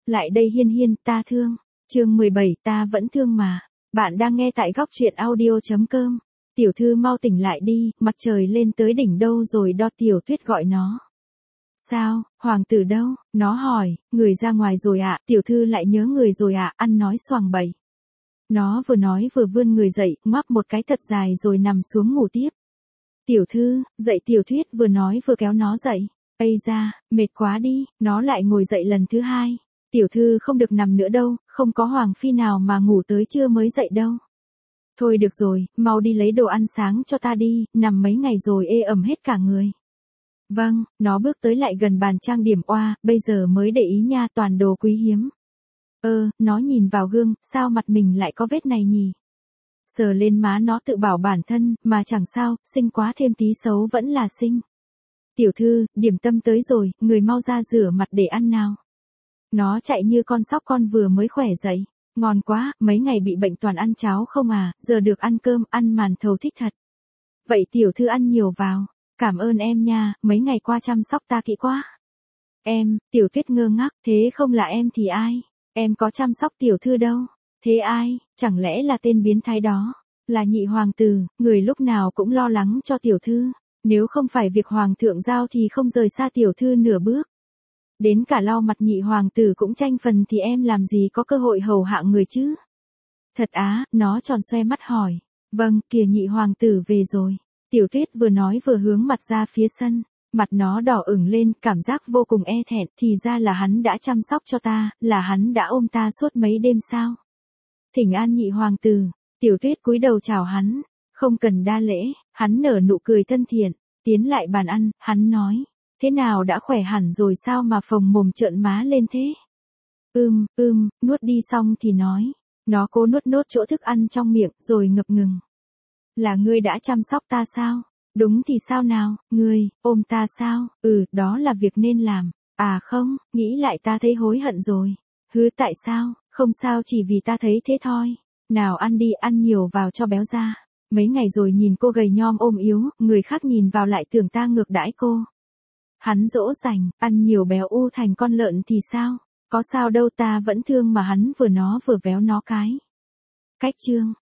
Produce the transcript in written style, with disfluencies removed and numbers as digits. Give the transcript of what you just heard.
Lại đây Hiên Hiên, ta thương. Chương 17, ta vẫn thương mà. Bạn đang nghe tại góc truyện audio.com. Tiểu thư mau tỉnh lại đi, mặt trời lên tới đỉnh đâu rồi đó, Tiểu Tuyết gọi nó. Sao, hoàng tử đâu? Nó hỏi, người ra ngoài rồi ạ, tiểu thư lại nhớ người rồi ạ, ăn nói xoàng bẩy. Nó vừa nói vừa vươn người dậy, ngoắc một cái thật dài rồi nằm xuống ngủ tiếp. Tiểu thư, dậy, Tiểu Tuyết vừa nói vừa kéo nó dậy. Ây da, mệt quá đi, nó lại ngồi dậy lần thứ hai. Tiểu thư không được nằm nữa đâu, không có hoàng phi nào mà ngủ tới trưa mới dậy đâu. Thôi được rồi, mau đi lấy đồ ăn sáng cho ta đi, nằm mấy ngày rồi ê ẩm hết cả người. Vâng, nó bước tới lại gần bàn trang điểm, oa, bây giờ mới để ý nha, toàn đồ quý hiếm. Nó nhìn vào gương, sao mặt mình lại có vết này nhỉ? Sờ lên má nó tự bảo bản thân, mà chẳng sao, xinh quá thêm tí xấu vẫn là xinh. Tiểu thư, điểm tâm tới rồi, người mau ra rửa mặt để ăn nào. Nó chạy như con sóc con vừa mới khỏe dậy. Ngon quá, mấy ngày bị bệnh toàn ăn cháo không à, giờ được ăn cơm, ăn màn thầu thích thật. Vậy tiểu thư ăn nhiều vào. Cảm ơn em nha, mấy ngày qua chăm sóc ta kỹ quá. Em, Tiểu Tuyết ngơ ngác, thế không là em thì ai? Em có chăm sóc tiểu thư đâu. Thế ai, chẳng lẽ là tên biến thái đó? Là nhị hoàng tử, người lúc nào cũng lo lắng cho tiểu thư. Nếu không phải việc hoàng thượng giao thì không rời xa tiểu thư nửa bước. Đến cả lau mặt nhị hoàng tử cũng tranh phần thì em làm gì có cơ hội hầu hạ người chứ? Thật á, nó tròn xoe mắt hỏi. Vâng, kìa nhị hoàng tử về rồi. Tiểu Tuyết vừa nói vừa hướng mặt ra phía sân. Mặt nó đỏ ửng lên, cảm giác vô cùng e thẹn, thì ra là hắn đã chăm sóc cho ta, là hắn đã ôm ta suốt mấy đêm sao? Thỉnh an nhị hoàng tử. Tiểu Tuyết cúi đầu chào hắn. Không cần đa lễ, hắn nở nụ cười thân thiện. Tiến lại bàn ăn, hắn nói. Thế nào đã khỏe hẳn rồi sao mà phồng mồm trợn má lên thế? Nuốt đi xong thì nói. Nó cố nuốt nốt chỗ thức ăn trong miệng, rồi ngập ngừng. Là ngươi đã chăm sóc ta sao? Đúng thì sao nào, ngươi, ôm ta sao? Đó là việc nên làm. À không, nghĩ lại ta thấy hối hận rồi. Tại sao? Không sao, chỉ vì ta thấy thế thôi. Nào ăn đi, ăn nhiều vào cho béo ra. Mấy ngày rồi nhìn cô gầy nhom ôm yếu, người khác nhìn vào lại tưởng ta ngược đãi cô. Hắn dỗ dành, ăn nhiều béo u thành con lợn thì sao? Có sao đâu, ta vẫn thương mà, hắn vừa nó vừa véo nó cái. Cách chương